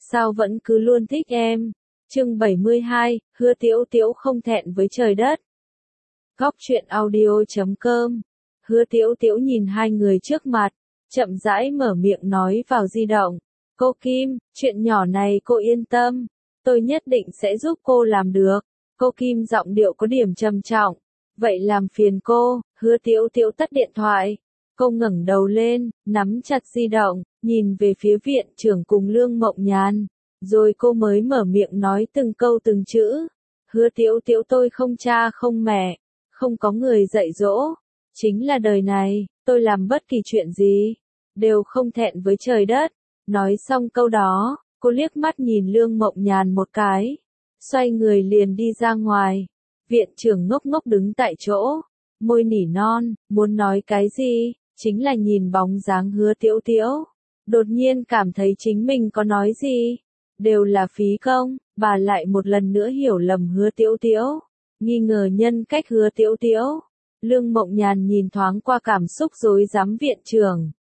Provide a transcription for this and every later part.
sao vẫn cứ luôn thích em. Chương 72, Hứa Tiễu Tiễu không thẹn với trời đất. Góc truyện audio.com. Hứa Tiễu Tiễu nhìn hai người trước mặt, chậm rãi mở miệng nói vào di động. Cô Kim, chuyện nhỏ này cô yên tâm, tôi nhất định sẽ giúp cô làm được. Cô Kim giọng điệu có điểm trầm trọng. Vậy làm phiền cô. Hứa Tiễu Tiễu tắt điện thoại. Cô ngẩng đầu lên, nắm chặt di động, nhìn về phía viện trưởng cùng Lương Mộng Nhàn. Rồi cô mới mở miệng nói từng câu từng chữ. Hứa Tiễu Tiễu, tôi không cha không mẹ, không có người dạy dỗ. Chính là đời này, tôi làm bất kỳ chuyện gì, đều không thẹn với trời đất. Nói xong câu đó, cô liếc mắt nhìn Lương Mộng Nhàn một cái, xoay người liền đi ra ngoài. Viện trưởng ngốc ngốc đứng tại chỗ, môi nỉ non, muốn nói cái gì, chính là nhìn bóng dáng Hứa Tiễu Tiễu. Đột nhiên cảm thấy chính mình có nói gì, đều là phí công, bà lại một lần nữa hiểu lầm Hứa Tiễu Tiễu, nghi ngờ nhân cách Hứa Tiễu Tiễu. Lương Mộng Nhàn nhìn thoáng qua cảm xúc rối rắm viện trưởng.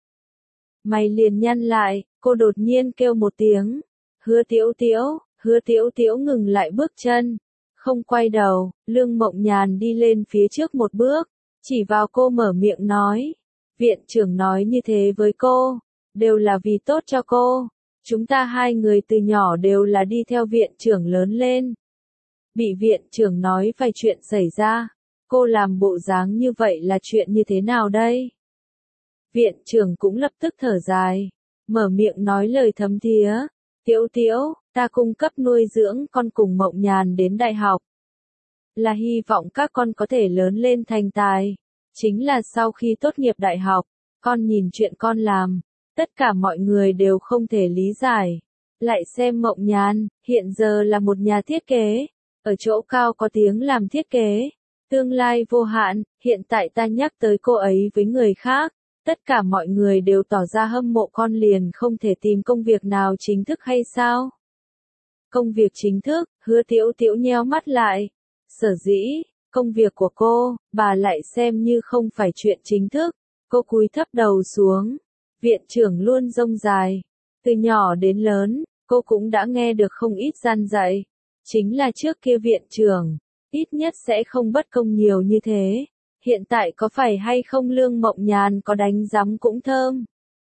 Mày liền nhăn lại, cô đột nhiên kêu một tiếng. Hứa Tiễu Tiễu. Hứa Tiễu Tiễu ngừng lại bước chân, không quay đầu. Lương Mộng Nhàn đi lên phía trước một bước, chỉ vào cô mở miệng nói. Viện trưởng nói như thế với cô, đều là vì tốt cho cô. Chúng ta hai người từ nhỏ đều là đi theo viện trưởng lớn lên. Bị viện trưởng nói vài chuyện xảy ra, cô làm bộ dáng như vậy là chuyện như thế nào đây? Viện trưởng cũng lập tức thở dài, mở miệng nói lời thấm thía. Tiễu Tiễu, ta cung cấp nuôi dưỡng con cùng Mộng Nhàn đến đại học, là hy vọng các con có thể lớn lên thành tài. Chính là sau khi tốt nghiệp đại học, con nhìn chuyện con làm, tất cả mọi người đều không thể lý giải. Lại xem Mộng Nhàn, hiện giờ là một nhà thiết kế, ở chỗ cao có tiếng làm thiết kế, tương lai vô hạn. Hiện tại ta nhắc tới cô ấy với người khác, tất cả mọi người đều tỏ ra hâm mộ, con liền không thể tìm công việc nào chính thức hay sao? Công việc chính thức? Hứa Tiễu Tiễu nheo mắt lại. Sở dĩ, công việc của cô, bà lại xem như không phải chuyện chính thức. Cô cúi thấp đầu xuống. Viện trưởng luôn rông dài. Từ nhỏ đến lớn, cô cũng đã nghe được không ít gian dạy. Chính là trước kia viện trưởng, ít nhất sẽ không bất công nhiều như thế. Hiện tại có phải hay không Lương Mộng Nhàn có đánh giám cũng thơm.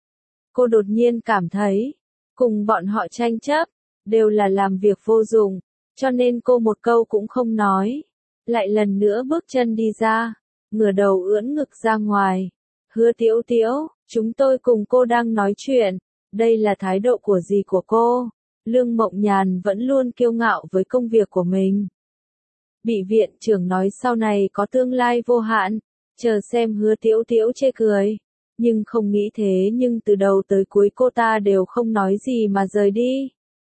Cô đột nhiên cảm thấy, cùng bọn họ tranh chấp, đều là làm việc vô dụng, cho nên cô một câu cũng không nói. Lại lần nữa bước chân đi ra, ngửa đầu ưỡn ngực ra ngoài. Hứa Tiễu Tiễu, chúng tôi cùng cô đang nói chuyện, đây là thái độ của gì của cô? Lương Mộng Nhàn vẫn luôn kiêu ngạo với công việc của mình. Bị viện trưởng nói sau này có tương lai vô hạn, chờ xem Hứa Tiễu Tiễu chê cười. Nhưng không nghĩ thế, nhưng từ đầu tới cuối cô ta đều không nói gì mà rời đi.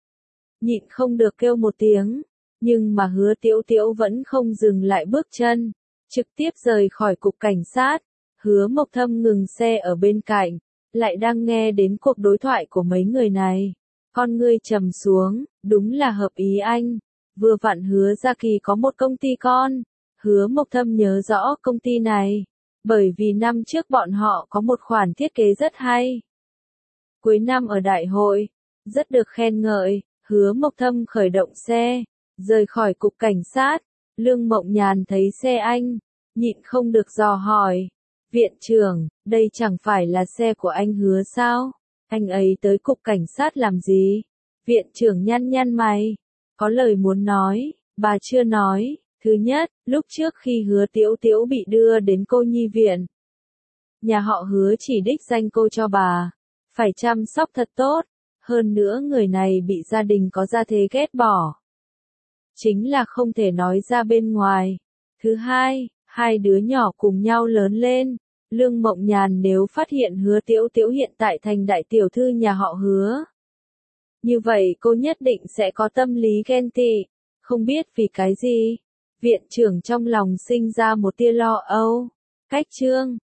Nhịn không được kêu một tiếng, nhưng mà Hứa Tiễu Tiễu vẫn không dừng lại bước chân, trực tiếp rời khỏi cục cảnh sát. Hứa Mộc Thâm ngừng xe ở bên cạnh, lại đang nghe đến cuộc đối thoại của mấy người này. Con ngươi trầm xuống, đúng là hợp ý anh. Vừa vặn Hứa Gia Kỳ có một công ty con. Hứa Mộc Thâm nhớ rõ công ty này, bởi vì năm trước bọn họ có một khoản thiết kế rất hay. Cuối năm ở đại hội, rất được khen ngợi. Hứa Mộc Thâm khởi động xe, rời khỏi cục cảnh sát. Lương Mộng Nhàn thấy xe anh, nhịn không được dò hỏi. Viện trưởng, đây chẳng phải là xe của anh Hứa sao? Anh ấy tới cục cảnh sát làm gì? Viện trưởng nhăn nhăn mày, có lời muốn nói, bà chưa nói. Thứ nhất, lúc trước khi Hứa Tiễu Tiễu bị đưa đến cô nhi viện, nhà họ Hứa chỉ đích danh cô cho bà, phải chăm sóc thật tốt. Hơn nữa người này bị gia đình có gia thế ghét bỏ, chính là không thể nói ra bên ngoài. Thứ hai, hai đứa nhỏ cùng nhau lớn lên. Lương Mộng Nhàn nếu phát hiện Hứa Tiễu Tiễu hiện tại thành đại tiểu thư nhà họ Hứa, như vậy cô nhất định sẽ có tâm lý ghen tị. Không biết vì cái gì, viện trưởng trong lòng sinh ra một tia lo âu. Cách chương